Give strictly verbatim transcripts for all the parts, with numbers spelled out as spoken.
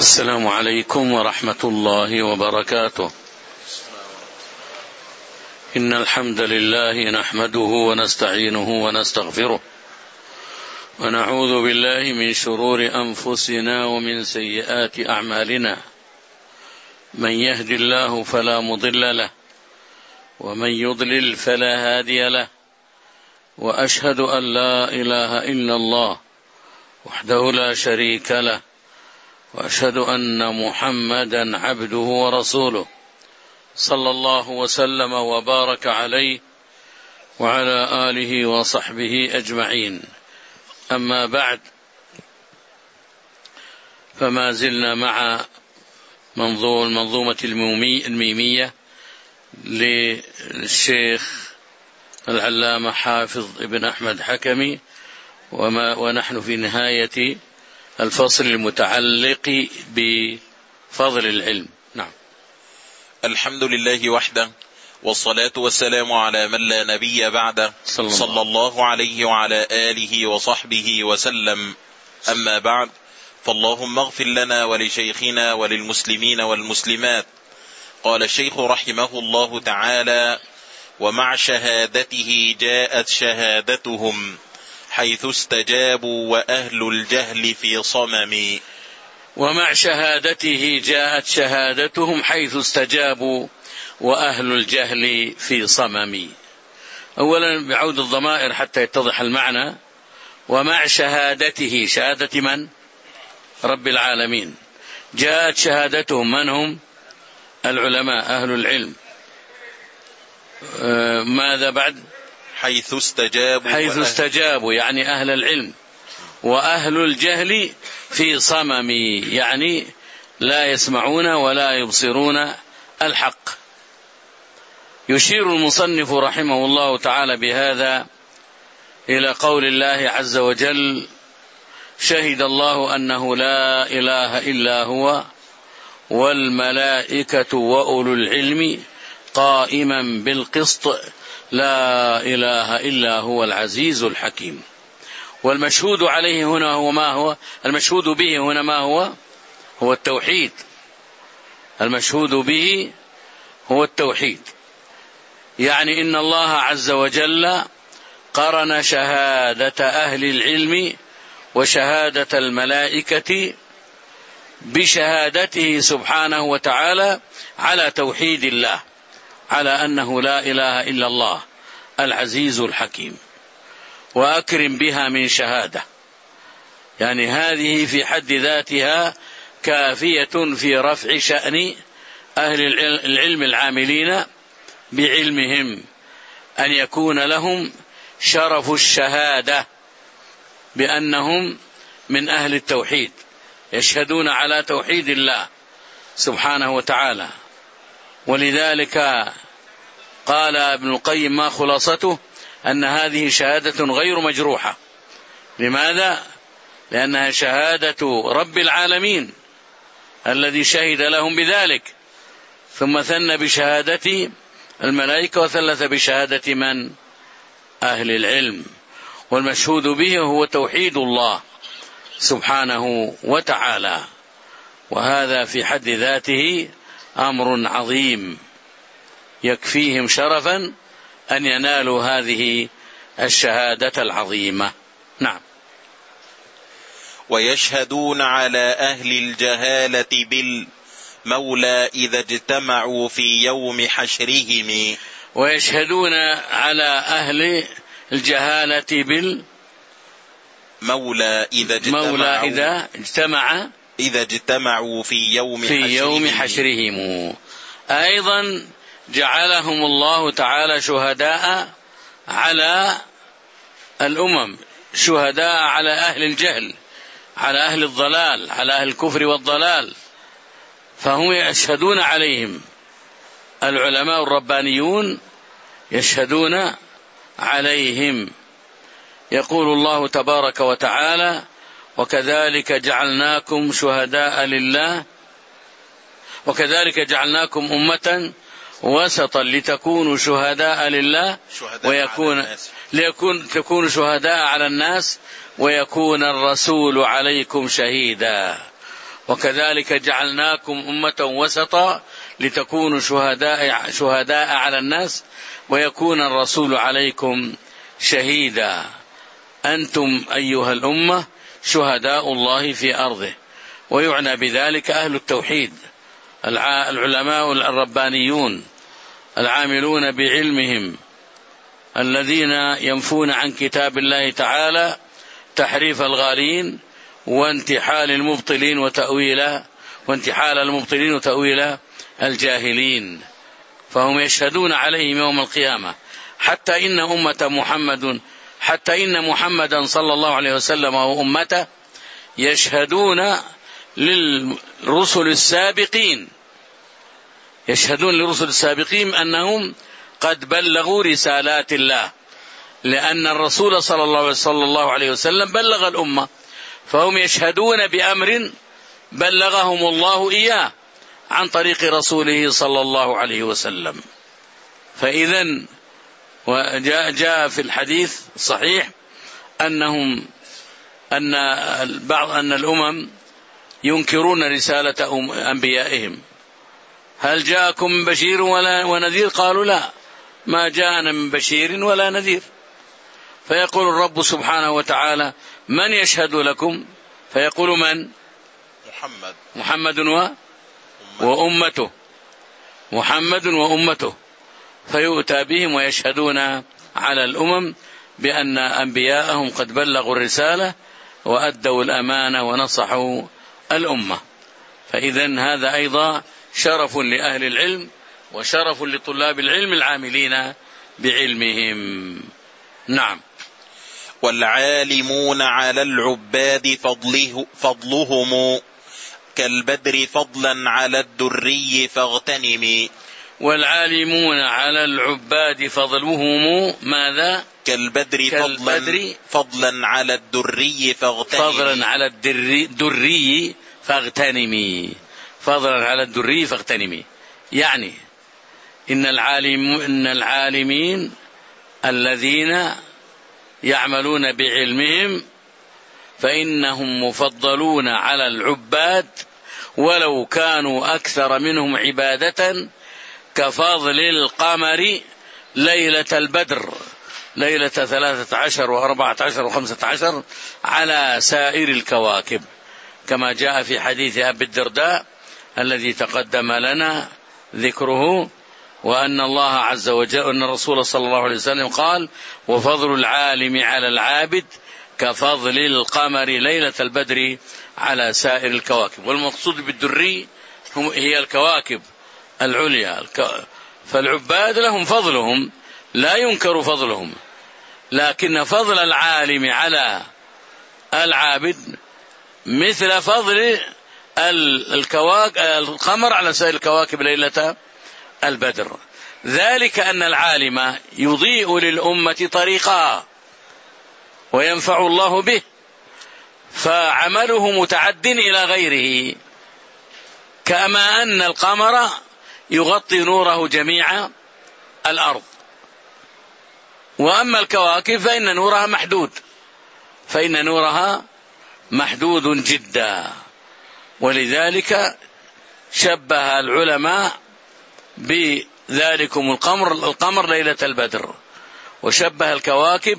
السلام عليكم ورحمة الله وبركاته. إن الحمد لله نحمده ونستعينه ونستغفره، ونعوذ بالله من شرور أنفسنا ومن سيئات أعمالنا. من يهد الله فلا مضل له، ومن يضلل فلا هادي له، وأشهد أن لا إله إلا الله وحده لا شريك له، وأشهد أن محمدا عبده ورسوله، صلى الله وسلم وبارك عليه وعلى آله وصحبه أجمعين. أما بعد، فما زلنا مع منظومة الميمية للشيخ العلامة حافظ ابن أحمد حكمي، وما ونحن في نهاية الفصل المتعلق بفضل العلم. نعم. الحمد لله وحده، والصلاة والسلام على من لا نبي بعده، صلى, صلى الله عليه وعلى آله وصحبه وسلم. أما بعد، فاللهم اغفر لنا ولشيخنا وللمسلمين والمسلمات. قال الشيخ رحمه الله تعالى: ومع شهادته جاءت شهادتهم حيث استجابوا وأهل الجهل في صمم. ومع شهادته جاءت شهادتهم حيث استجابوا وأهل الجهل في صمم. أولا بعود الضمائر حتى يتضح المعنى. ومع شهادته، شهادة من؟ رب العالمين. جاءت شهادتهم، من هم؟ العلماء أهل العلم. آه ماذا بعد؟ حيث استجابوا حيث استجابوا يعني أهل العلم. وأهل الجهل في صمم يعني لا يسمعون ولا يبصرون الحق. يشير المصنف رحمه الله تعالى بهذا إلى قول الله عز وجل: شهد الله أنه لا إله إلا هو والملائكة وأولو العلم قائما بالقسط لا إله إلا هو العزيز الحكيم. والمشهود عليه هنا هو ما هو؟ المشهود به هنا ما هو؟ هو التوحيد. المشهود به هو التوحيد، يعني إن الله عز وجل قرن شهادة أهل العلم وشهادة الملائكة بشهادته سبحانه وتعالى على توحيد الله، على أنه لا إله إلا الله العزيز الحكيم. وأكرم بها من شهادة، يعني هذه في حد ذاتها كافية في رفع شأن أهل العلم العاملين بعلمهم، أن يكون لهم شرف الشهادة بأنهم من أهل التوحيد، يشهدون على توحيد الله سبحانه وتعالى. ولذلك قال ابن القيم ما خلاصته؟ أن هذه شهادة غير مجروحة. لماذا؟ لأنها شهادة رب العالمين الذي شهد لهم بذلك، ثم ثنى بشهادة الملائكة وثلث بشهادة من؟ أهل العلم. والمشهود به هو توحيد الله سبحانه وتعالى، وهذا في حد ذاته أمر عظيم يكفيهم شرفا أن ينالوا هذه الشهادة العظيمة. نعم. ويشهدون على أهل الجهالة بالمولى إذا اجتمعوا في يوم حشرهم. ويشهدون على أهل الجهالة بالمولى إذا اجتمعوا, مولى إذا اجتمع إذا اجتمعوا في يوم في حشرهم. يوم حشرهم. أيضا جعلهم الله تعالى شهداء على الأمم، شهداء على أهل الجهل، على أهل الضلال، على أهل الكفر والضلال، فهم يشهدون عليهم. العلماء الربانيون يشهدون عليهم. يقول الله تبارك وتعالى: وكذلك جعلناكم شهداء لله وكذلك جعلناكم أمة وسطا لتكونوا شهداء لله ويكون ليكون تكونوا شهداء على الناس ويكون الرسول عليكم شهيدا وكذلك جعلناكم أمة وسطا لتكونوا شهداء, شهداء على الناس ويكون الرسول عليكم شهيدا. أنتم أيها الأمة شهداء الله في أرضه. ويعنى بذلك أهل التوحيد، العلماء الربانيون العاملون بعلمهم، الذين ينفون عن كتاب الله تعالى تحريف الغالين وانتحال المبطلين وتأويل وانتحال المبطلين وتأويل الجاهلين، فهم يشهدون عليهم يوم القيامة. حتى إن أمة محمد حتى إن محمدا صلى الله عليه وسلم وأمته يشهدون للرسل السابقين يشهدون للرسل السابقين أنهم قد بلغوا رسالات الله، لأن الرسول صلى الله عليه وسلم بلغ الأمة، فهم يشهدون بأمر بلغهم الله إياه عن طريق رسوله صلى الله عليه وسلم. فإذن وجاء جاء في الحديث الصحيح أنهم أن بعض أن الأمم ينكرون رسالة أنبيائهم. هل جاءكم من بشير ولا ونذير؟ قالوا لا، ما جاءنا من بشير ولا نذير. فيقول الرب سبحانه وتعالى من يشهد لكم؟ فيقول من؟ محمد محمد و وأمته محمد وأمته، فيؤتى بهم ويشهدون على الأمم بأن أنبياءهم قد بلغوا الرسالة وأدوا الأمانة ونصحوا الأمة. فإذن هذا أيضا شرف لأهل العلم وشرف لطلاب العلم العاملين بعلمهم. نعم. والعالمون على العباد فضله فضلهم كالبدر فضلا على الدري فاغتنم. والعالمون على العباد فضلهم ماذا؟ كالبدر, كالبدر فضلا, فضلا على الدري فاغتنم. فضلا على الدري, الدري فاغتنمي فضلا على الدري فاغتنمي. يعني إن العالم إن العالمين الذين يعملون بعلمهم فإنهم مفضلون على العباد ولو كانوا أكثر منهم عبادة، كفضل القمر ليلة البدر، ليلة ثلاثة عشر وأربعة عشر وخمسة عشر على سائر الكواكب، كما جاء في حديث أبي الدرداء الذي تقدم لنا ذكره، وأن الله عز وجل أن الرسول صلى الله عليه وسلم قال وفضل العالم على العابد كفضل القمر ليلة البدر على سائر الكواكب. والمقصود بالدري هي الكواكب العليا، فالعباد لهم فضلهم لا ينكر فضلهم، لكن فضل العالم على العابد مثل فضل الكواكب القمر على سائر الكواكب ليلة البدر. ذلك أن العالم يضيء للأمة طريقها وينفع الله به، فعمله متعد إلى غيره، كما أن القمر يغطي نوره جميع الأرض، وأما الكواكب فإن نورها محدود فإن نورها محدود جدا. ولذلك شبه العلماء بذلكم القمر القمر ليلة البدر، وشبه الكواكب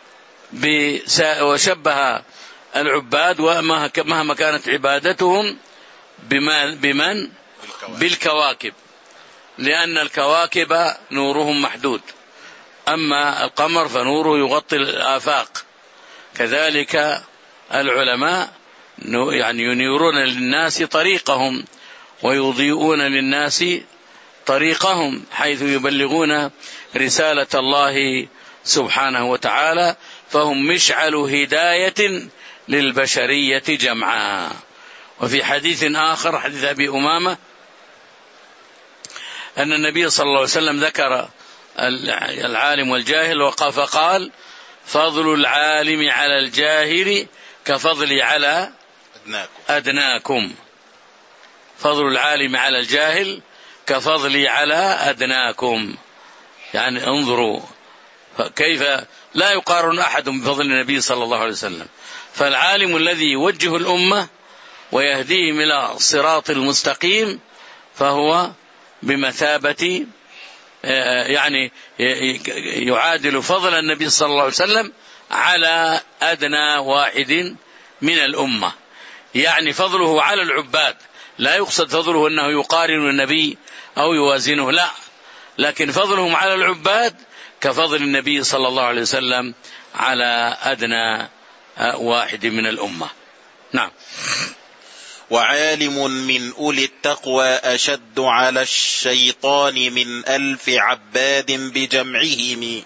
وشبه العباد ومهما كانت عبادتهم بمن؟ بالكواكب، لأن الكواكب نورهم محدود، أما القمر فنوره يغطي الآفاق. كذلك العلماء يعني ينيرون للناس طريقهم ويضيئون للناس طريقهم، حيث يبلغون رسالة الله سبحانه وتعالى، فهم مشعل هداية للبشرية جمعاء. وفي حديث آخر حديث أبي أمامة أن النبي صلى الله عليه وسلم ذكر العالم والجاهل وقف قال فضل العالم على الجاهل كفضلي على أدناكم. فضل العالم على الجاهل كفضلي على أدناكم. يعني انظروا كيف لا يقارن أحد بفضل النبي صلى الله عليه وسلم. فالعالم الذي يوجه الأمة ويهديهم إلى الصراط المستقيم فهو بمثابة يعني يعادل فضل النبي صلى الله عليه وسلم على أدنى واحد من الأمة. يعني فضله على العباد، لا يقصد فضله أنه يقارن النبي أو يوازنه، لا، لكن فضلهم على العباد كفضل النبي صلى الله عليه وسلم على أدنى واحد من الأمة. نعم. وعالم من أولي التقوى أشد على الشيطان من ألف عباد بجمعهم.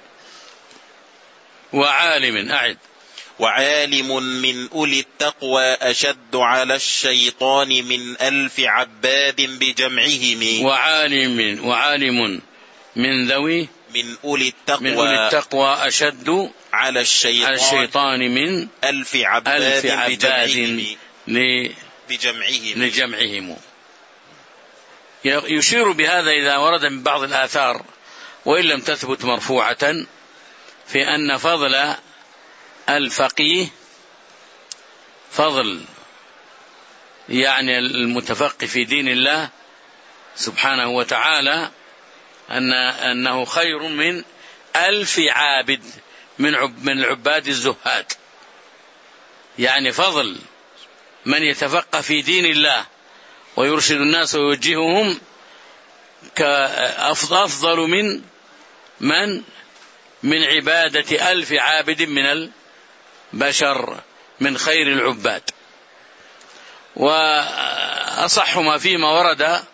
وعالم أعد وعالم من أولي التقوى أشد على الشيطان من ألف عباد بجمعهم. وعالم وعالم من ذوي من أولي التقوى من أولي التقوى أشد على الشيطان, على الشيطان من ألف عباد, ألف عباد بجمعهم. بجمعهم. لجمعهم. يشير بهذا إذا ورد من بعض الآثار وإن لم تثبت مرفوعة في أن فضل الفقيه فضل يعني المتفقه في دين الله سبحانه وتعالى أن أنه خير من ألف عابد من عب من العباد الزهاد. يعني فضل من يتفقه في دين الله ويرشد الناس ويوجههم كأفضل من من من عبادة ألف عابد من البشر من خير العباد. وأصح ما فيما ورد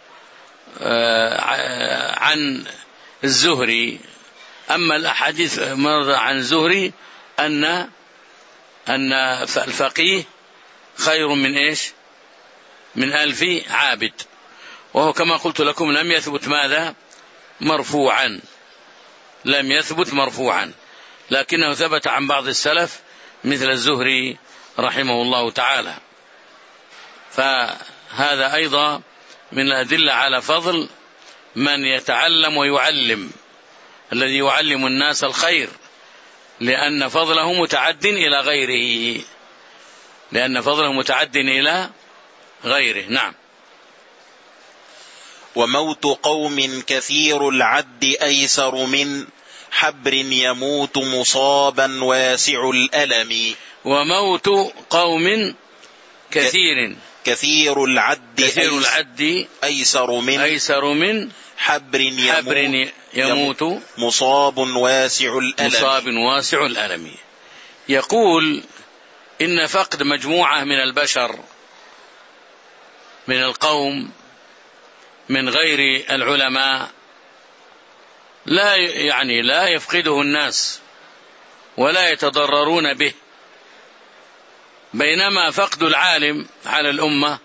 عن الزهري، أما الأحاديث مرد عن الزهري أن أن الفقيه خير من إيش؟ من ألف عابد، وهو كما قلت لكم لم يثبت ماذا؟ مرفوعا، لم يثبت مرفوعا، لكنه ثبت عن بعض السلف مثل الزهري رحمه الله تعالى. فهذا أيضا من الأدلة على فضل من يتعلم ويعلم، الذي يعلم الناس الخير، لأن فضله متعد إلى غيره، لأن فضله متعد إلى غيره. نعم. وموت قوم كثير العد أيسر من حبر يموت مصابا واسع الألم. وموت قوم كثير كثير العد كثير العد أيسر من أيسر من حبر يموت, حبر يموت مصاب واسع الألم. مصاب واسع الألم. يقول إن فقد مجموعة من البشر من القوم من غير العلماء لا يعني لا يفقده الناس ولا يتضررون به، بينما فقد العالم على الأمة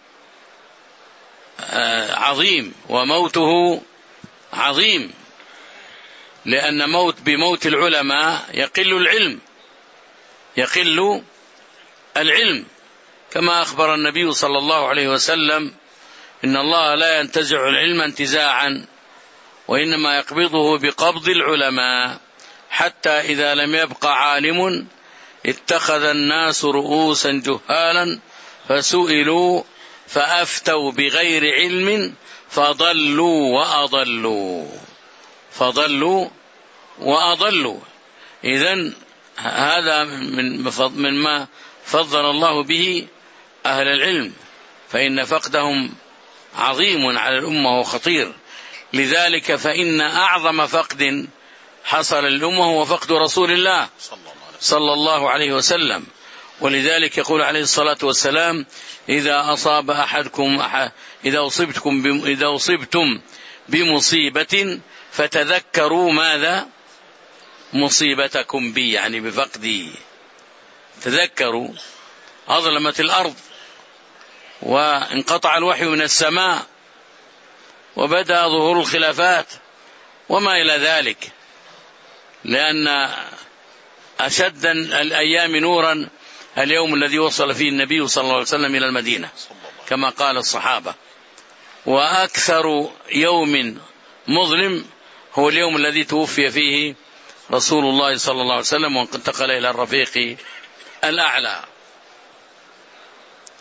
عظيم وموته عظيم، لأن موت بموت العلماء يقل العلم يقل العلم كما أخبر النبي صلى الله عليه وسلم إن الله لا ينتزع العلم انتزاعا وإنما يقبضه بقبض العلماء حتى إذا لم يبق عالم اتخذ الناس رؤوسا جهالا فسئلوا فأفتوا بغير علم فضلوا وأضلوا فضلوا وأضلوا. إذن هذا من من ما فضل الله به أهل العلم، فإن فقدهم عظيم على الأمة وخطير. لذلك فإن أعظم فقد حصل للأمة هو فقد رسول الله صلى الله عليه وسلم. ولذلك يقول عليه الصلاة والسلام إذا أصاب أحدكم أحد إذا أصبتكم إذا أصبتم بمصيبة فتذكروا ماذا؟ مصيبتكم بي، يعني بفقدي. تذكروا أظلمت الأرض وانقطع الوحي من السماء وبدأ ظهور الخلافات وما إلى ذلك، لأن أشد الأيام نورا اليوم الذي وصل فيه النبي صلى الله عليه وسلم إلى المدينة كما قال الصحابة، وأكثر يوم مظلم هو اليوم الذي توفي فيه رسول الله صلى الله عليه وسلم وانتقل إلى الرفيق الأعلى.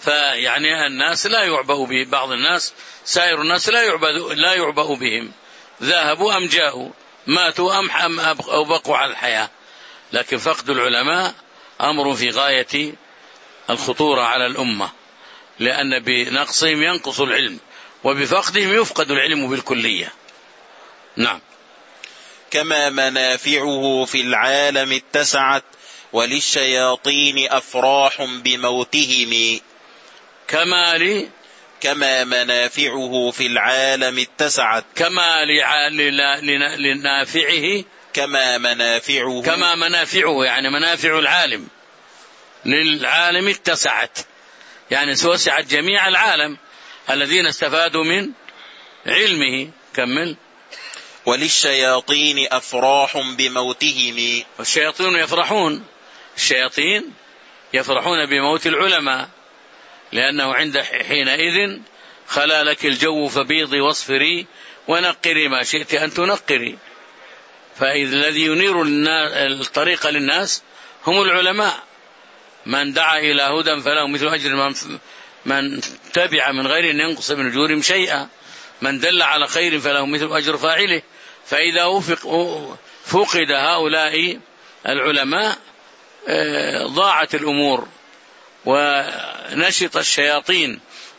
فيعني الناس لا يعبأ به، بعض الناس سائر الناس لا يعبأ لا يعبأ بهم، ذهبوا أم جاءوا، ماتوا أم أم أو بقوا على الحياة. لكن فقد العلماء أمر في غاية الخطورة على الأمة، لأن بنقصهم ينقص العلم، وبفقدهم يفقد العلم بالكلية. نعم. كما منافعه في العالم اتسعت وللشياطين أفراح بموتهم. كما لي كما منافعه في العالم اتسعت. كما لنافعه كما منافعه كما منافعه يعني منافع العالم للعالم اتسعت، يعني وسعت جميع العالم الذين استفادوا من علمه. كمل. وللشياطين أفراح بموتهم. والشياطين يفرحون، الشياطين يفرحون بموت العلماء، لأنه عند حينئذ خلا لك الجو فبيضي واصفري ونقري ما شئت أن تنقري. فإذا الذي ينير الطريق للناس هم العلماء. من دعا إلى هدى فله مثل أجر من, من تبع من غير أن ينقص من أجورهم شيئا، من دل على خير فله مثل أجر فاعله. فإذا فقد هؤلاء العلماء ضاعت الأمور ونشط الشياطين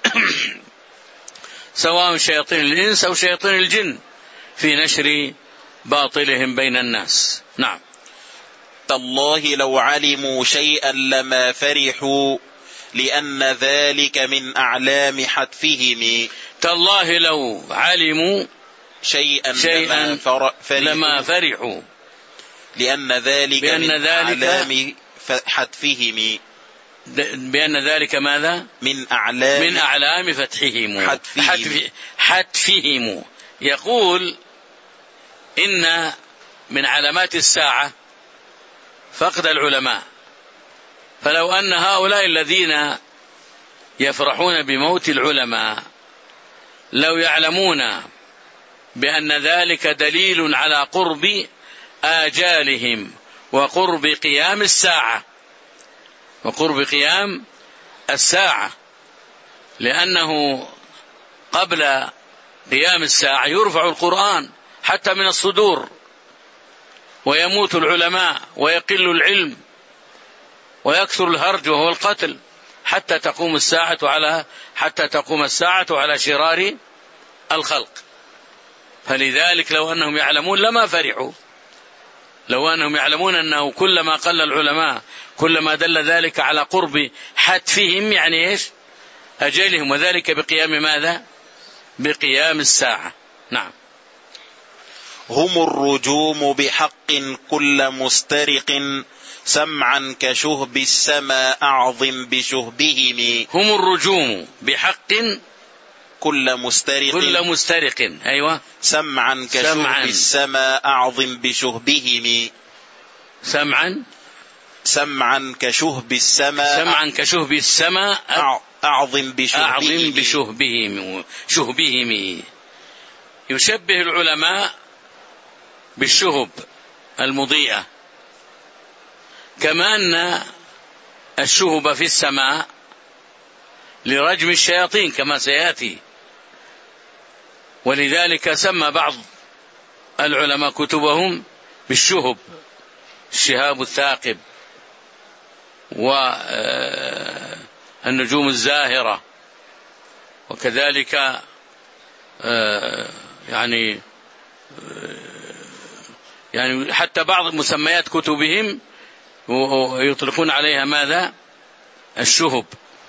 سواء شياطين الإنس أو شياطين الجن في نشر باطلهم بين الناس. نعم. تالله لو علموا شيئا لما فرحوا لأن ذلك من أعلام حتفهم. تالله لو علموا شيئا, شيئا لما, فرحوا لما فرحوا لأن ذلك بأن من ذلك أعلام حتفهم. بأن ذلك ماذا؟ من أعلام من أعلام فتحهم حتفهم. حتف حتفهم. يقول إن من علامات الساعة فقد العلماء، فلو أن هؤلاء الذين يفرحون بموت العلماء لو يعلمون بأن ذلك دليل على قرب آجالهم وقرب قيام الساعة وقرب قيام الساعة، لأنه قبل قيام الساعة يرفع القرآن حتى من الصدور، ويموت العلماء ويقل العلم ويكثر الهرج وهو القتل حتى تقوم الساعة على حتى تقوم الساعة على شرار الخلق. فلذلك لو أنهم يعلمون لما فرحوا، لو أنهم يعلمون أنه كلما قل العلماء كلما دل ذلك على قرب حتفهم، يعني إيش؟ أجلهم، وذلك بقيام ماذا؟ بقيام الساعة. نعم. هم الرجوم بحق كل مسترق سمعا كشهب السماء أعظم بشهبهم. هم الرجوم بحق كل مسترق كل مسترق أيوة سمعا كشهب سمعاً. السماء أعظم بشهبهم. سمعا سمعا كشهب السماء سمعا كشهب السماء أعظم بشهبهم. أعظم بشهبهم شهبهم. يشبه العلماء بالشهب المضيئة، كما أن الشهب في السماء لرجم الشياطين كما سيأتي، ولذلك سمى بعض العلماء كتبهم بالشهب، الشهاب الثاقب والنجوم الزاهرة، وكذلك يعني يعني حتى بعض مسميات كتبهم يطلقون عليها ماذا؟ الشهب.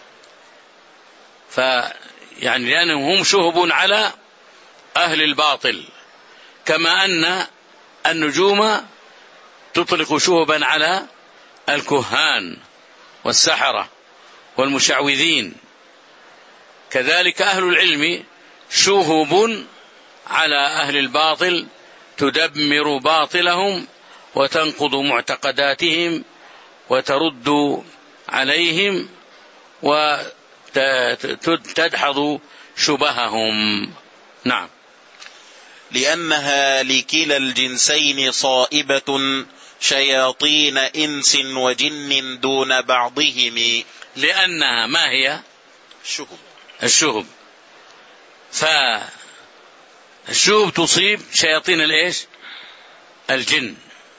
فيعني لأنهم هم شهب على أهل الباطل، كما أن النجوم تطلق شهبا على الكهان والسحرة والمشعوذين، كذلك أهل العلم شهب على أهل الباطل تدمر باطلهم وتنقض معتقداتهم وترد عليهم وتدحض شبههم. نعم. لأنها لكلا الجنسين صائبة شياطين إنس وجن دون بعضهم. لأنها ما هي؟ الشهب الشهب فالشهب تصيب شياطين الإيش؟ الجن.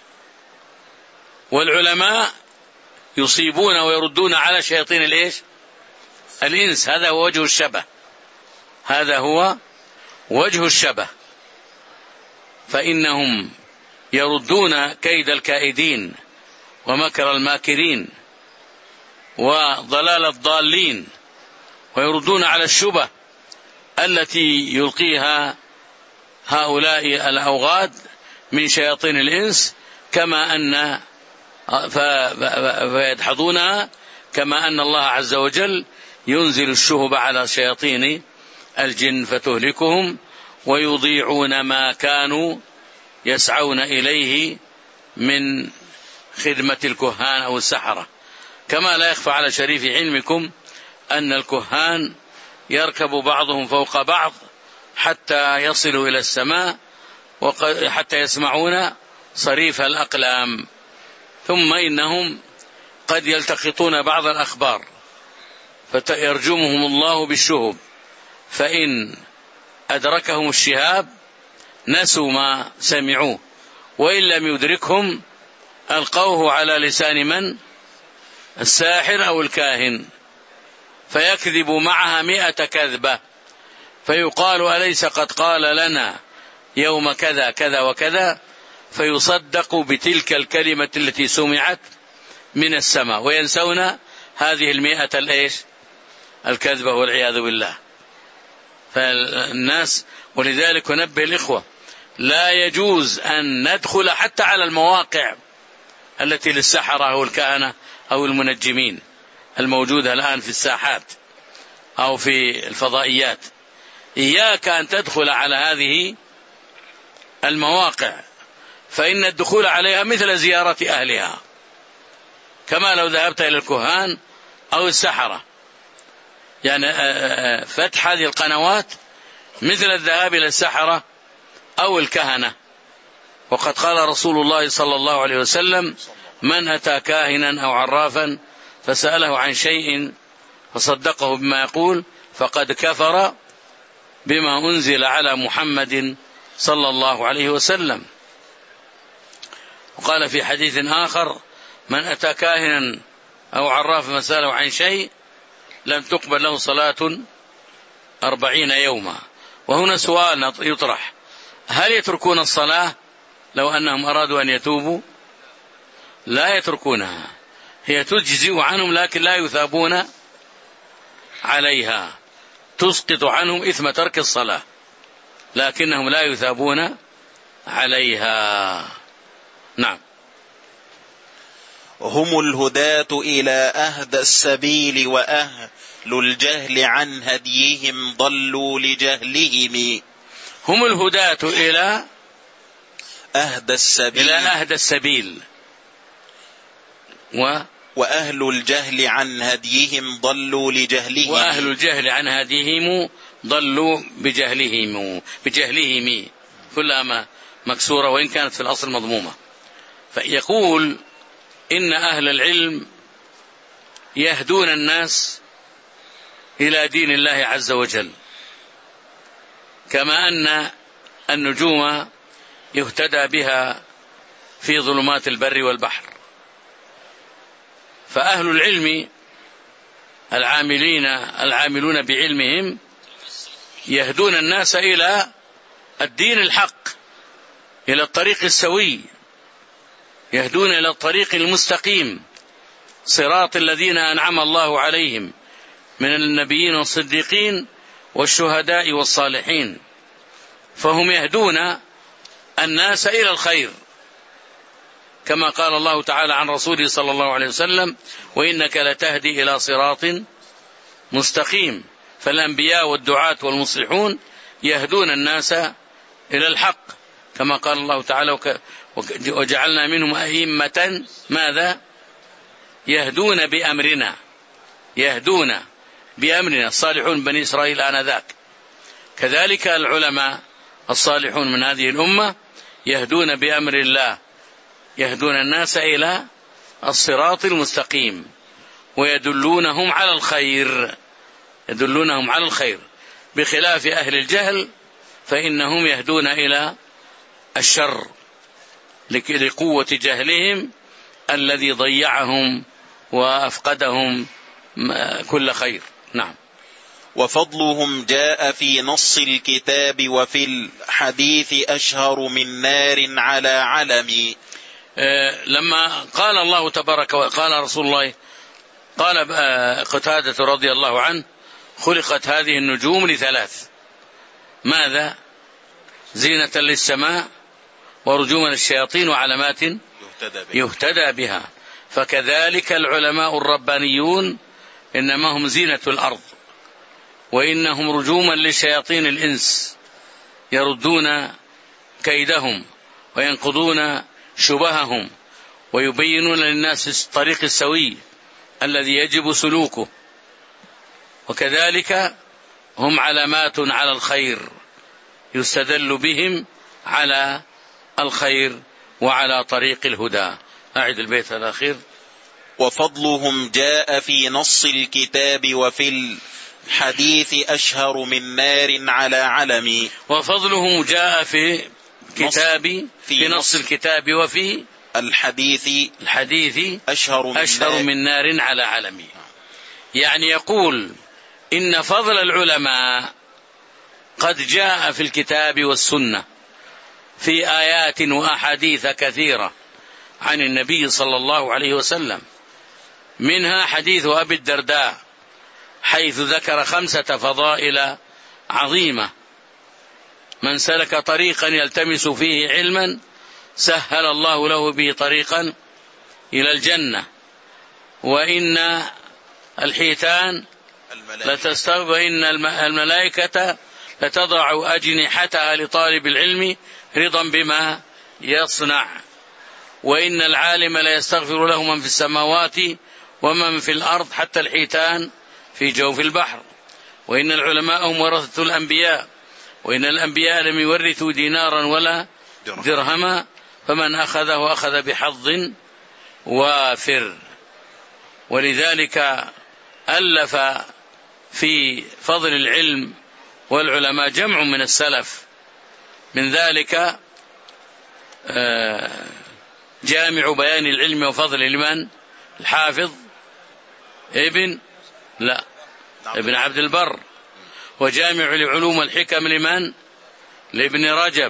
والعلماء يصيبون ويردون على شياطين الإيش؟ الإنس. هذا هو وجه الشبه، هذا هو وجه الشبه. فإنهم يردون كيد الكائدين ومكر الماكرين وضلال الضالين، ويردون على الشبه التي يلقيها هؤلاء الأوغاد من شياطين الإنس، كما أن فيدحضونها كما أن الله عز وجل ينزل الشهب على شياطين الجن فتهلكهم، ويضيعون ما كانوا يسعون إليه من خدمة الكهان أو السحرة. كما لا يخفى على شريف علمكم أن الكهان يركب بعضهم فوق بعض حتى يصلوا إلى السماء حتى يسمعون صريف الأقلام، ثم إنهم قد يلتقطون بعض الأخبار فيرجمهم الله بالشهب، فإن أدركهم الشهاب نسوا ما سمعوه، وإن لم يدركهم ألقوه على لسان من؟ الساحر أو الكاهن، فيكذب معها مئة كذبة، فيقال أليس قد قال لنا يوم كذا كذا وكذا، فيصدق بتلك الكلمة التي سمعت من السماء، وينسون هذه المئة الإيش؟ الكذبة والعياذ بالله. فالناس، ولذلك ننبه الإخوة لا يجوز أن ندخل حتى على المواقع التي للسحرة أو الكهنة أو المنجمين الموجودة الآن في الساحات أو في الفضائيات. إياك أن تدخل على هذه المواقع، فإن الدخول عليها مثل زيارة أهلها، كما لو ذهبت إلى الكهان أو السحرة. يعني فتح هذه القنوات مثل الذهاب إلى السحرة أو الكهنة. وقد قال رسول الله صلى الله عليه وسلم: من أتى كاهنا أو عرافا فسأله عن شيء فصدقه بما يقول فقد كفر بما أنزل على محمد صلى الله عليه وسلم. وقال في حديث آخر: من أتى كاهنا أو عرافا فسأله عن شيء لم تقبل له صلاة أربعين يوما. وهنا سؤال يطرح: هل يتركون الصلاة لو أنهم أرادوا أن يتوبوا؟ لا يتركونها، هي تجزئ عنهم لكن لا يثابون عليها، تسقط عنهم إثم ترك الصلاة لكنهم لا يثابون عليها. نعم. هم الهداة إلى أهدى السبيل وأهل الجهل عن هديهم ضلوا لجهلهم. هم الهداة إلى أهدى السبيل إلى أهدى السبيل و وأهل الجهل عن هديهم ضلوا لجهلهم. وأهل الجهل عن هديهم ضلوا بجهلهم بجهلهم كلها مكسورة وإن كانت في الأصل مضمومة. فيقول إن أهل العلم يهدون الناس إلى دين الله عز وجل، كما أن النجوم يهتدى بها في ظلمات البر والبحر. فأهل العلم العاملين العاملون بعلمهم يهدون الناس إلى الدين الحق، إلى الطريق السوي، يهدون إلى الطريق المستقيم، صراط الذين أنعم الله عليهم من النبيين والصديقين والشهداء والصالحين. فهم يهدون الناس إلى الخير، كما قال الله تعالى عن رسوله صلى الله عليه وسلم: وإنك لتهدي إلى صراط مستقيم. فالأنبياء والدعاة والمصلحون يهدون الناس إلى الحق، كما قال الله تعالى: وجعلنا منهم أئمة ماذا؟ يهدون بأمرنا، يهدون بأمرنا الصالحون بني إسرائيل آنذاك. كذلك العلماء الصالحون من هذه الأمة يهدون بأمر الله، يهدون الناس إلى الصراط المستقيم ويدلونهم على الخير يدلونهم على الخير، بخلاف أهل الجهل فإنهم يهدون إلى الشر لقوة جهلهم الذي ضيعهم وأفقدهم كل خير. نعم. وفضلهم جاء في نص الكتاب وفي الحديث أشهر من نار على علم. لما قال الله تبارك وقال رسول الله، قال قتادة رضي الله عنه: خلقت هذه النجوم لثلاث: ماذا؟ زينة للسماء، ورجوما للشياطين، وعلامات يهتدى بها. فكذلك العلماء الربانيون إنما هم زينة الأرض، وإنهم رجوما لشياطين الإنس يردون كيدهم وينقضون شبههم ويبينون للناس الطريق السوي الذي يجب سلوكه. وكذلك هم علامات على الخير يستدل بهم على الخير وعلى طريق الهدى. أعد البيت الأخير: وفضلهم جاء في نص الكتاب وفي الحديث أشهر من نار على علم. وفضلهم جاء في كتاب في, في نص الكتاب وفي الحديث الحديث أشهر من, أشهر نار. من نار على علم. يعني يقول إن فضل العلماء قد جاء في الكتاب والسنة في آيات وأحاديث كثيرة عن النبي صلى الله عليه وسلم، منها حديث أبي الدرداء حيث ذكر خمسة فضائل عظيمة: من سلك طريقا يلتمس فيه علما سهل الله له به طريقا إلى الجنة، وإن الحيتان لتستغفر، إن الملائكة لتضع أجنحتها لطالب العلم رضا بما يصنع، وإن العالم لا يستغفر له من في السماوات ومن في الأرض حتى الحيتان في جوف البحر، وإن العلماء هم ورثة الأنبياء، وإن الأنبياء لم يورثوا دينارا ولا درهما، فمن أخذه أخذ بحظ وافر. ولذلك ألف في فضل العلم والعلماء جمع من السلف، من ذلك جامع بيان العلم وفضل لمن؟ الحافظ ابن لا ابن عبد البر. وجامع لعلوم الحكم لمن؟ لابن رجب.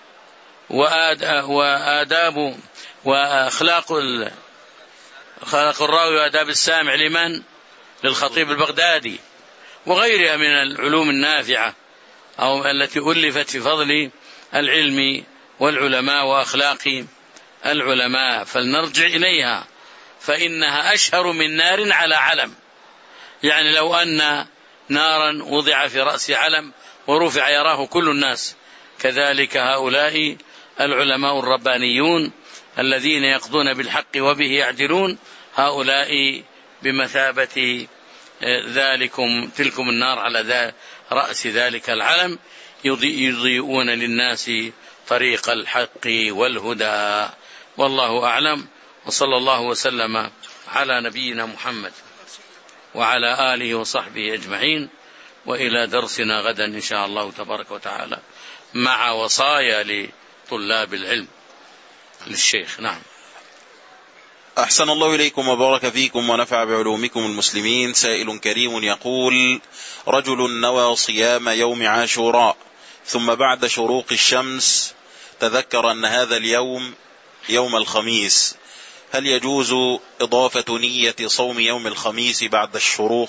وآداب وأخلاق خلق الراوي وآداب السامع لمن؟ للخطيب البغدادي. وغيرها من العلوم النافعة أو التي ألفت في فضل العلم والعلماء وأخلاق العلماء، فلنرجع إليها فإنها أشهر من نار على علم. يعني لو أن نارا وضع في رأس علم ورفع يراه كل الناس، كذلك هؤلاء العلماء الربانيون الذين يقضون بالحق وبه يعدلون، هؤلاء بمثابة ذلكم تلكم النار على رأس ذلك العلم، يضيئون للناس طريق الحق والهدى. والله أعلم، وصلى الله وسلم على نبينا محمد وعلى آله وصحبه أجمعين، وإلى درسنا غدا إن شاء الله تبارك وتعالى مع وصايا لطلاب العلم للشيخ. نعم. أحسن الله إليكم وبارك فيكم ونفع بعلومكم المسلمين. سائل كريم يقول: رجل نوى صيام يوم عاشوراء، ثم بعد شروق الشمس تذكر أن هذا اليوم يوم الخميس، هل يجوز إضافة نية صوم يوم الخميس بعد الشروق؟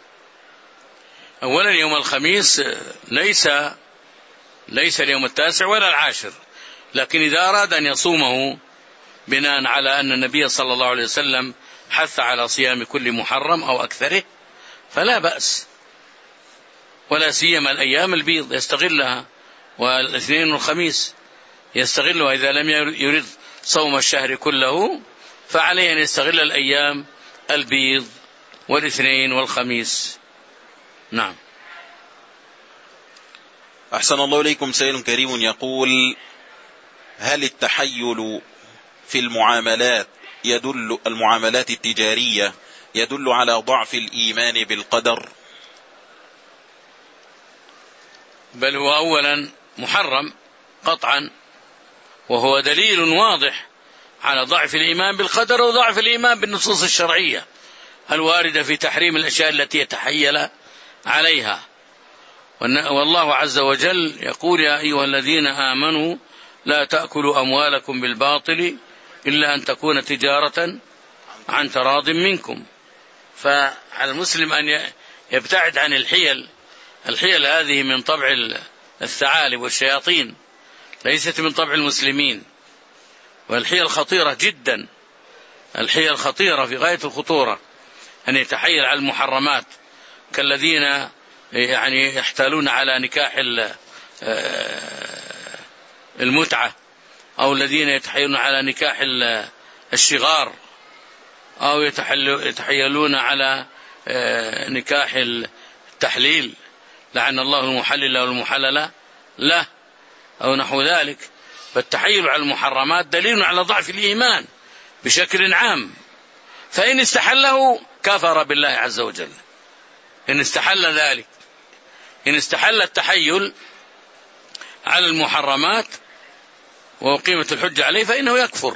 أولا يوم الخميس ليس ليس اليوم التاسع ولا العاشر، لكن إذا أراد أن يصومه بناء على أن النبي صلى الله عليه وسلم حث على صيام كل محرم أو أكثره فلا بأس، ولا سيما الأيام البيض يستغلها، والاثنين والخميس يستغلها. إذا لم يرد صوم الشهر كله فعليه أن يستغل الأيام البيض والاثنين والخميس. نعم. أحسن الله إليكم. سائل كريم يقول: هل التحيل في المعاملات يدل المعاملات التجارية يدل على ضعف الإيمان بالقدر؟ بل هو أولا محرم قطعا، وهو دليل واضح على ضعف الإيمان بالقدر وضعف الإيمان بالنصوص الشرعية الواردة في تحريم الأشياء التي يتحيل عليها. والله عز وجل يقول: يا أيها الذين آمنوا لا تأكلوا أموالكم بالباطل إلا أن تكون تجارة عن تراض منكم. فعلى المسلم أن يبتعد عن الحيل. الحيل هذه من طبع الثعالب والشياطين، ليست من طبع المسلمين، والحيل خطيرة جدا. الحيل خطيرة في غاية الخطورة، أن يتحيل على المحرمات، كالذين يعني يحتالون على نكاح المتعة، أو الذين يتحيلون على نكاح الشغار، أو يتحيلون على نكاح التحليل، لعن الله المحلل والمحلل له، أو نحو ذلك. فالتحيل على المحرمات دليل على ضعف الإيمان بشكل عام، فإن استحله كفر بالله عز وجل. إن استحل ذلك، إن استحل التحيل على المحرمات وقيمة الحجة عليه، فإنه يكفر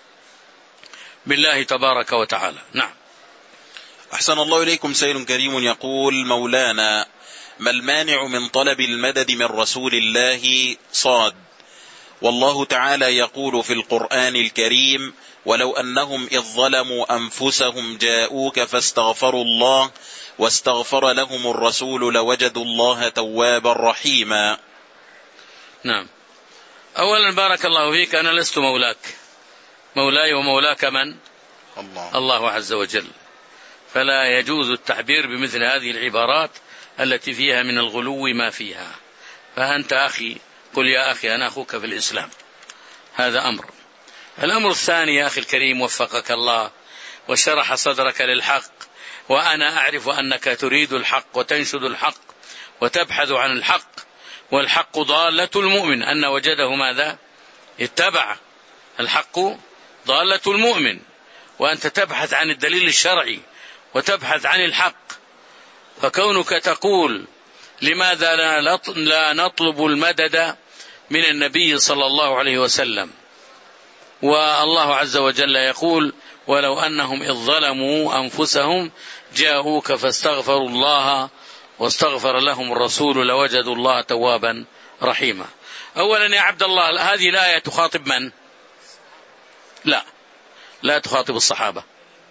بالله تبارك وتعالى. نعم. أحسن الله إليكم. سائل كريم يقول: مولانا، ما المانع من طلب المدد من رسول الله صاد؟ والله تعالى يقول في القرآن الكريم: ولو أنهم إذ ظلموا أنفسهم جاءوك فاستغفروا الله واستغفر لهم الرسول لوجدوا الله توابا رحيما. نعم. أولا بارك الله فيك، أنا لست مولاك، مولاي ومولاك من؟ الله, الله عز وجل. فلا يجوز التعبير بمثل هذه العبارات التي فيها من الغلو ما فيها. فأنت أخي، قل يا أخي أنا أخوك في الإسلام. هذا أمر. الأمر الثاني يا أخي الكريم، وفقك الله وشرح صدرك للحق، وأنا أعرف أنك تريد الحق وتنشد الحق وتبحث عن الحق، والحق ضالة المؤمن، أن وجده ماذا؟ اتبع. الحق ضالة المؤمن، وأنت تبحث عن الدليل الشرعي وتبحث عن الحق. فكونك تقول لماذا لا نطلب المدد من النبي صلى الله عليه وسلم، والله عز وجل يقول: ولو أنهم إذ ظلموا أنفسهم جاءوك فاستغفروا الله واستغفر لهم الرسول لوجدوا الله توابا رحيما. أولا يا عبد الله، هذه الآية تخاطب من؟ لا، لا تخاطب الصحابة.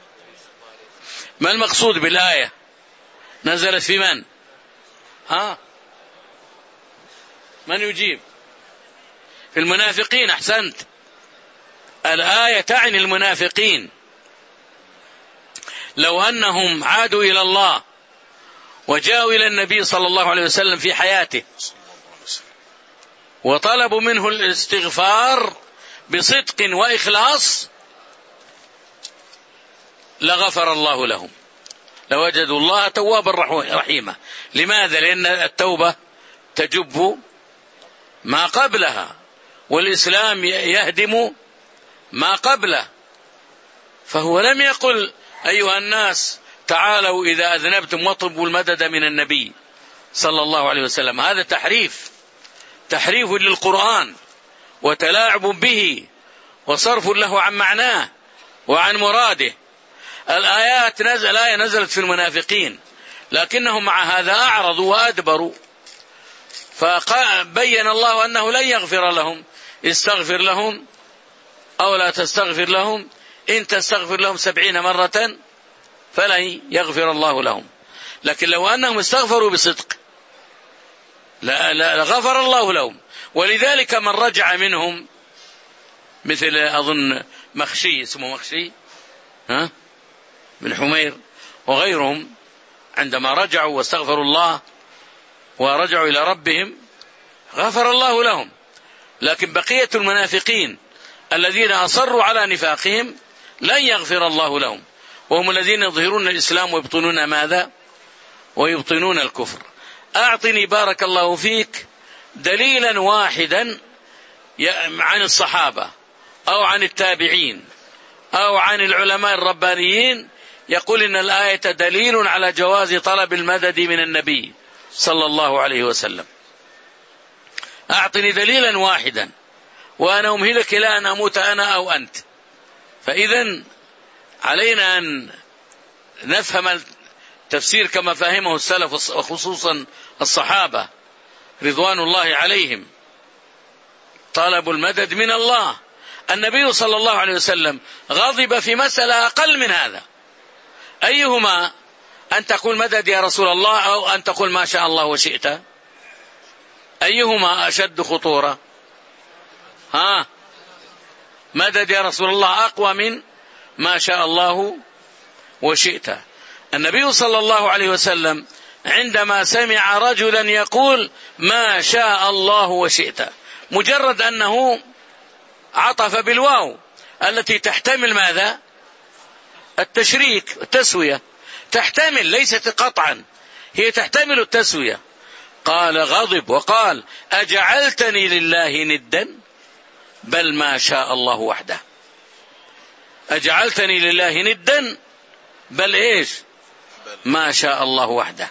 ما المقصود بالآية؟ نزلت في من؟ ها؟ من يجيب؟ في المنافقين. أحسنت. الآية تعني المنافقين. لو أنهم عادوا إلى الله وجاءوا إلى النبي صلى الله عليه وسلم في حياته وطلبوا منه الاستغفار بصدق وإخلاص لغفر الله لهم، لوجدوا الله توابا رحيما. لماذا؟ لأن التوبة تجب ما قبلها، والإسلام يهدم ما قبله. فهو لم يقل: أيها الناس تعالوا إذا أذنبتم واطلبوا المدد من النبي صلى الله عليه وسلم. هذا تحريف، تحريف للقرآن وتلاعب به وصرف له عن معناه وعن مراده. الآيات نزل الآية نزلت في المنافقين، لكنهم مع هذا أعرضوا وأدبروا، فبين الله أنه لن يغفر لهم. استغفر لهم أو لا تستغفر لهم، إن تستغفر لهم سبعين مرة فلن يغفر الله لهم. لكن لو أنهم استغفروا بصدق لا لا غفر الله لهم. ولذلك من رجع منهم مثل أظن مخشي، اسمه مخشي ها بن حمير وغيرهم، عندما رجعوا واستغفروا الله ورجعوا إلى ربهم غفر الله لهم. لكن بقية المنافقين الذين أصروا على نفاقهم لن يغفر الله لهم، وهم الذين يظهرون الإسلام ويبطنون ماذا؟ ويبطنون الكفر. أعطني بارك الله فيك دليلا واحدا عن الصحابة أو عن التابعين أو عن العلماء الربانيين يقول إن الآية دليل على جواز طلب المدد من النبي صلى الله عليه وسلم. أعطني دليلا واحدا وأنا أمهلك إلى أن أموت أنا أو أنت. فإذا علينا أن نفهم التفسير كما فهمه السلف وخصوصا الصحابة رضوان الله عليهم. طلب المدد من الله. النبي صلى الله عليه وسلم غضب في مسألة أقل من هذا. أيهما؟ أن تقول مدد يا رسول الله أو أن تقول ما شاء الله وشئت؟ أيهما أشد خطورة؟ ها مدد يا رسول الله أقوى من ما شاء الله وشئت. النبي صلى الله عليه وسلم عندما سمع رجلا يقول ما شاء الله وشئت، مجرد أنه عطف بالواو التي تحتمل ماذا؟ التشريك، التسوية، تحتمل ليست قطعا، هي تحتمل التسوية. قال غضب وقال أجعلتني لله ندا بل ما شاء الله وحده. أجعلتني لله ندا بل إيش؟ ما شاء الله وحده.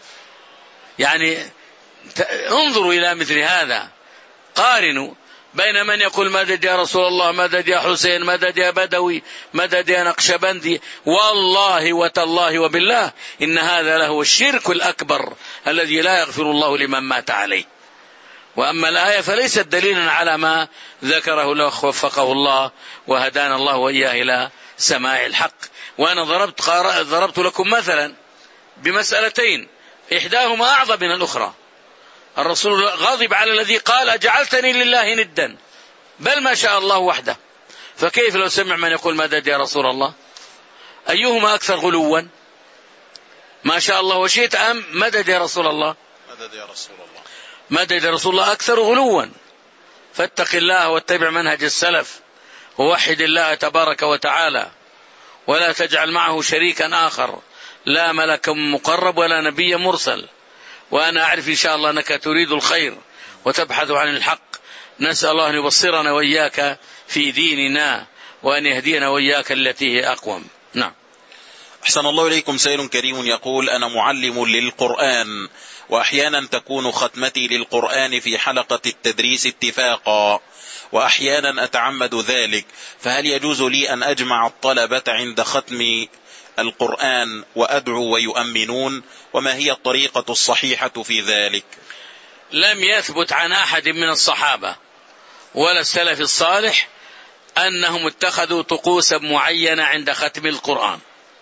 يعني انظروا إلى مثل هذا، قارنوا بين من يقول مدد يا رسول الله، مدد يا حسين، مدد يا بدوي، مدد يا نقشبندي. والله وتالله وبالله إن هذا له الشرك الأكبر الذي لا يغفر الله لمن مات عليه. وأما الآية فليست دليلا على ما ذكره الأخ وفقه الله وهدانا الله وإياه إلى سماع الحق. وأنا ضربت, ضربت لكم مثلا بمسألتين إحداهما أعظم من الأخرى. الرسول غاضب على الذي قال أجعلتني لله ندا بل ما شاء الله وحده، فكيف لو سمع من يقول مدد يا رسول الله؟ أيهما أكثر غلوا؟ ما شاء الله وشئت أم مدد يا رسول الله؟ مدد يا رسول الله. مدد يا رسول الله أكثر غلوا. فاتق الله واتبع منهج السلف ووحد الله تبارك وتعالى ولا تجعل معه شريكا آخر، لا ملك مقرب ولا نبي مرسل. وأنا أعرف إن شاء الله أنك تريد الخير وتبحث عن الحق. نسأل الله أن يبصرنا وإياك في ديننا وأن يهدينا وإياك التي هي أقوم. نعم. أحسن الله إليكم. سائل كريم يقول أنا معلم للقرآن وأحيانا تكون ختمتي للقرآن في حلقة التدريس اتفاقا وأحيانا أتعمد ذلك، فهل يجوز لي أن أجمع الطلبة عند ختم القرآن وأدعو ويؤمنون؟ وما هي الطريقة الصحيحة في ذلك؟ لم يثبت عن أحد من الصحابة ولا السلف الصالح أنهم اتخذوا طقوسا معينة عند ختم القرآن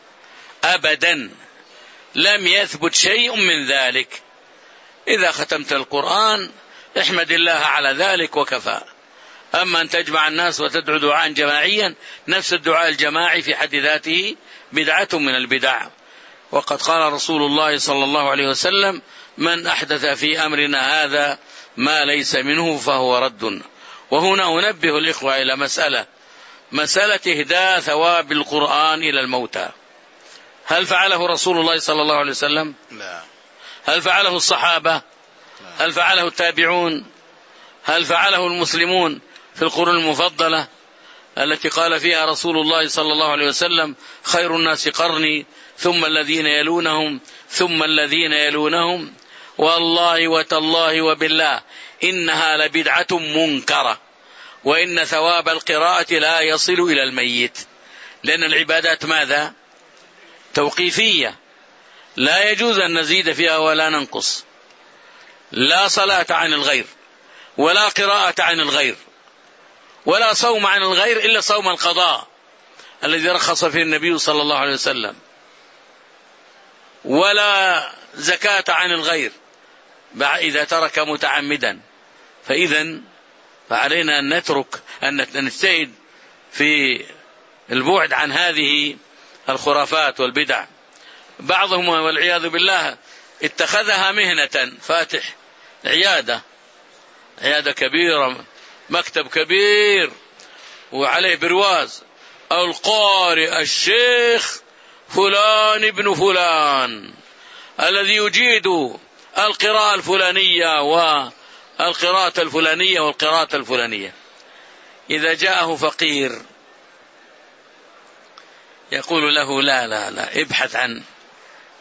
أبدا. لم يثبت شيء من ذلك. إذا ختمت القرآن احمد الله على ذلك وكفى. أما أن تجمع الناس وتدعو دعاء جماعيا، نفس الدعاء الجماعي في حد ذاته بدعة من البدع. وقد قال رسول الله صلى الله عليه وسلم من أحدث في أمرنا هذا ما ليس منه فهو رد. وهنا أنبه الإخوة إلى مسألة مسألة إهداء ثواب القرآن إلى الموتى. هل فعله رسول الله صلى الله عليه وسلم؟ لا. هل فعله الصحابة؟ لا. هل فعله التابعون؟ هل فعله المسلمون في القرون المفضلة التي قال فيها رسول الله صلى الله عليه وسلم خير الناس قرني ثم الذين يلونهم ثم الذين يلونهم؟ والله وتالله وبالله إنها لبدعة منكرة، وإن ثواب القراءة لا يصل إلى الميت، لأن العبادات ماذا؟ توقيفية، لا يجوز أن نزيد فيها ولا ننقص. لا صلاة عن الغير ولا قراءة عن الغير ولا صوم عن الغير إلا صوم القضاء الذي رخص فيه النبي صلى الله عليه وسلم، ولا زكاة عن الغير إذا ترك متعمدا. فإذا فعلينا أن نترك أن نجتهد في البعد عن هذه الخرافات والبدع. بعضهم والعياذ بالله اتخذها مهنة، فاتح عيادة عيادة كبيرة، مكتب كبير وعليه برواز القارئ الشيخ فلان ابن فلان الذي يجيد القراءة الفلانية والقراءة الفلانية والقراءة الفلانية. إذا جاءه فقير يقول له لا لا لا ابحث عن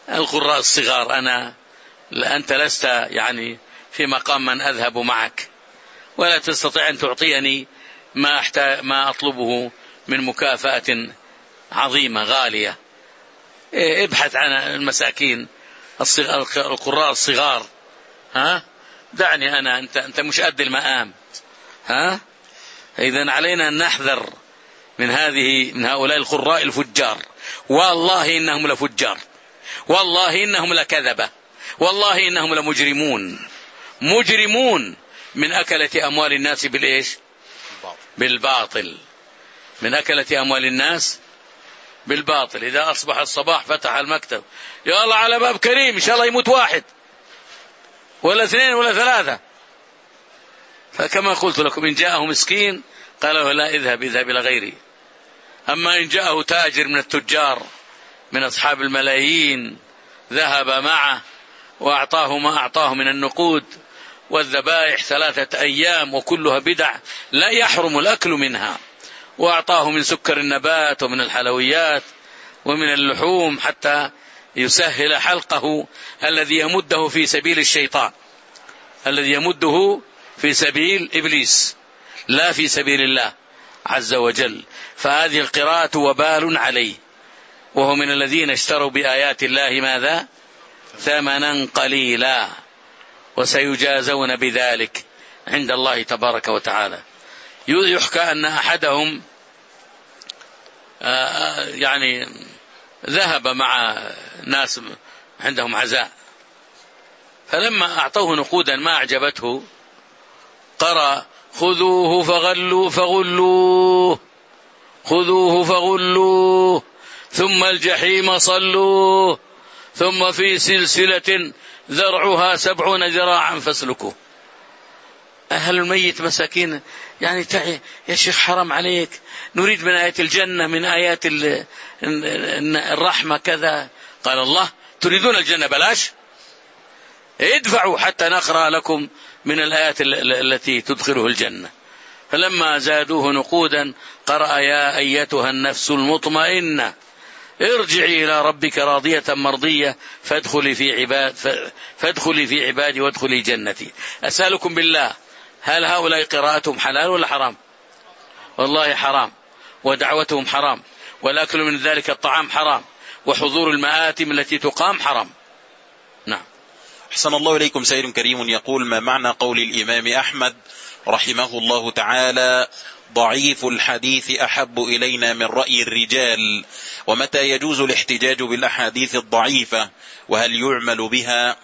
القراء الصغار، أنا أنت لست يعني في مقام من أذهب معك. ولا تستطيع أن تعطيني ما أحتاج ما أطلبه من مكافأة عظيمة غالية. ابحث عن المساكين القراء الصغار، ها دعني أنا، أنت أنت مش قد المقام، ها. إذن علينا أن نحذر من هذه من هؤلاء القراء الفجار. والله إنهم لفجار، والله إنهم لكذبة، والله إنهم لمجرمون، مجرمون من أكلة أموال الناس بالإيش؟ بالباطل، من أكلة أموال الناس بالباطل. إذا أصبح الصباح فتح المكتب، يا الله على باب كريم، إن شاء الله يموت واحد ولا اثنين ولا ثلاثة. فكما قلت لكم، إن جاءه مسكين قال له لا، اذهب اذهب إلى غيري. أما إن جاءه تاجر من التجار من أصحاب الملايين ذهب معه وأعطاه ما أعطاه من النقود والذبائح ثلاثة أيام وكلها بدع لا يحرم الأكل منها، وأعطاه من سكر النبات ومن الحلويات ومن اللحوم حتى يسهل حلقه الذي يمده في سبيل الشيطان، الذي يمده في سبيل إبليس لا في سبيل الله عز وجل. فهذه القراءة وبال عليه، وهو من الذين اشتروا بآيات الله ماذا؟ ثمنا قليلا، وسيجازون بذلك عند الله تبارك وتعالى. يحكى أن أحدهم يعني ذهب مع ناس عندهم عزاء، فلما أعطوه نقودا ما أعجبته قرأ خذوه فغلوا فغلوه، خذوه فغلوه ثم الجحيم صلوه ثم في سلسلة ذرعها سبعون ذراعا فاسلكوه. أهل الميت مساكين يعني تعي يا شيخ حرام عليك، نريد من آيات الجنة من آيات الرحمة كذا. قال الله تريدون الجنة بلاش؟ ادفعوا حتى نقرأ لكم من الآيات التي تدخله الجنة. فلما زادوه نقودا قرأ يا أيتها النفس المطمئنة ارجعي إلى ربك راضية مرضية فادخلي في عباد فادخلي في عبادي وادخلي جنتي. أسألكم بالله، هل هؤلاء قراءتهم حلال ولا حرام؟ والله حرام، ودعوتهم حرام، والأكل من ذلك الطعام حرام، وحضور المآتم التي تقام حرام. نعم. أحسن الله إليكم. سائل كريم يقول: ما معنى قول الإمام أحمد رحمه الله تعالى: ضعيف الحديث أحب إلينا من رأي الرجال؟ ومتى يجوز الاحتجاج بالأحاديث الضعيفة؟ وهل يعمل بها؟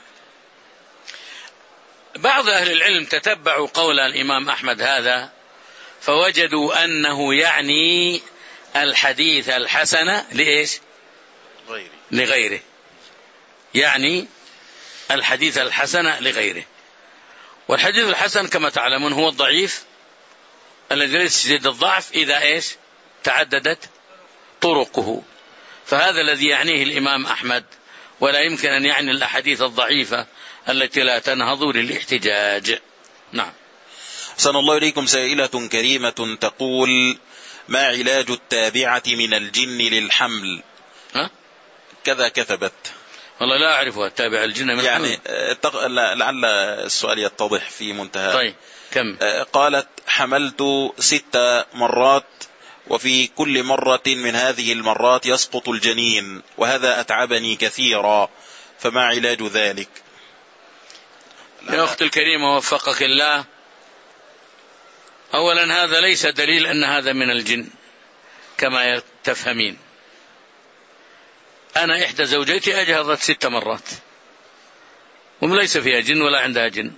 بعض أهل العلم تتبعوا قول الإمام أحمد هذا فوجدوا أنه يعني الحديث الحسن لإيش؟ غيره. لغيره، يعني الحديث الحسن لغيره. والحديث الحسن كما تعلمون هو الضعيف الذي ليس شديد الضعف إذا إيش؟ تعددت طرقه. فهذا الذي يعنيه الإمام أحمد، ولا يمكن أن يعني الأحاديث الضعيفة التي لا تنهض للاحتجاج. نعم. أحسن الله إليكم. سائلة كريمة تقول: ما علاج التابعة من الجن للحمل؟ ها؟ كذا كتبت. والله لا أعرفها. التابع الجن من يعني التق... لعل السؤال يتضح في منتهى. طيب كم؟ قالت: حملت ست مرات، وفي كل مرة من هذه المرات يسقط الجنين، وهذا أتعبني كثيرا، فما علاج ذلك؟ يا أختي الكريمة وفقك الله، أولا هذا ليس دليل أن هذا من الجن كما تفهمين. أنا إحدى زوجتي أجهضت ست مرات وليس فيها جن ولا عندها جن،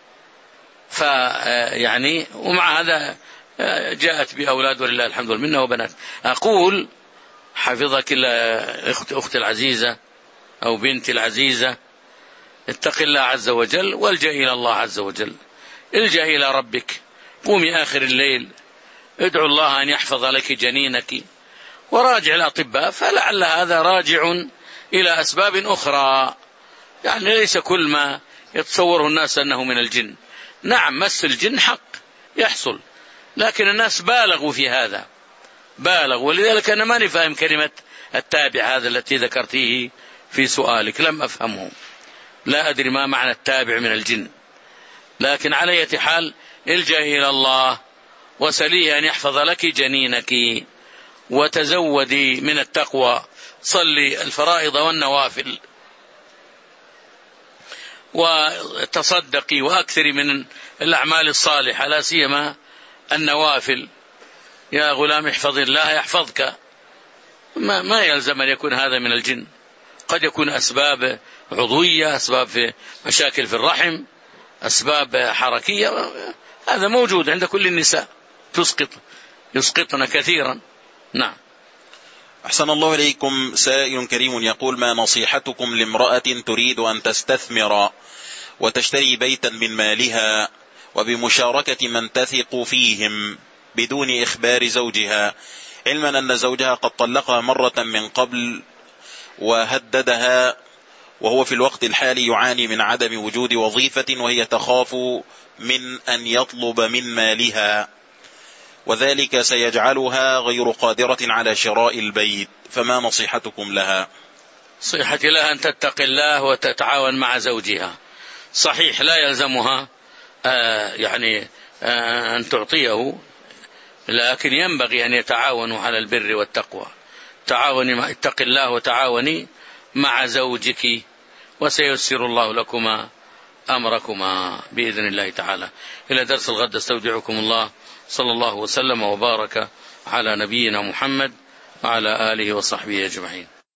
فيعني ومع هذا جاءت بأولاد ولله الحمد والمنة وبنات. أقول حفظك الله أختي العزيزة أو بنتي العزيزة، اتق الله عز وجل والجأ إلى الله عز وجل، الجأ إلى ربك، قومي آخر الليل ادعو الله أن يحفظ لك جنينك، وراجع الأطباء، فلعل هذا راجع إلى أسباب أخرى. يعني ليس كل ما يتصوره الناس أنه من الجن. نعم مس الجن حق يحصل، لكن الناس بالغوا في هذا، بالغوا. ولذلك أنا ماني فاهم كلمة التابع هذا التي ذكرتيه في سؤالك، لم أفهمه، لا أدري ما معنى التابع من الجن، لكن على أي حال الجئي إلى الله وسليه أن يحفظ لك جنينك، وتزودي من التقوى، صلي الفرائض والنوافل، وتصدقي وأكثري من الأعمال الصالحة، لا سيما النوافل. يا غلام احفظ الله يحفظك. ما, ما يلزم أن يكون هذا من الجن، قد يكون أسباب عضوية، أسباب في مشاكل في الرحم، أسباب حركية، هذا موجود عند كل النساء، تسقط يسقطن كثيرا. نعم. أحسن الله إليكم. سائل كريم يقول: ما نصيحتكم لامرأة تريد أن تستثمر وتشتري بيتا من مالها وبمشاركة من تثق فيهم بدون إخبار زوجها، علما أن زوجها قد طلقها مرة من قبل وهددها، وهو في الوقت الحالي يعاني من عدم وجود وظيفة، وهي تخاف من أن يطلب من مالها، وذلك سيجعلها غير قادرة على شراء البيت، فما نصيحتكم لها؟ نصيحتي لها أن تتقي الله وتتعاون مع زوجها. صحيح لا يلزمها آه يعني آه أن تعطيه، لكن ينبغي أن يتعاونوا على البر والتقوى. تعاوني، اتق الله وتعاوني مع زوجك، وسيسر الله لكما أمركما بإذن الله تعالى. إلى درس الغد استودعكم الله، صلى الله وسلم وبارك على نبينا محمد وعلى آله وصحبه أجمعين.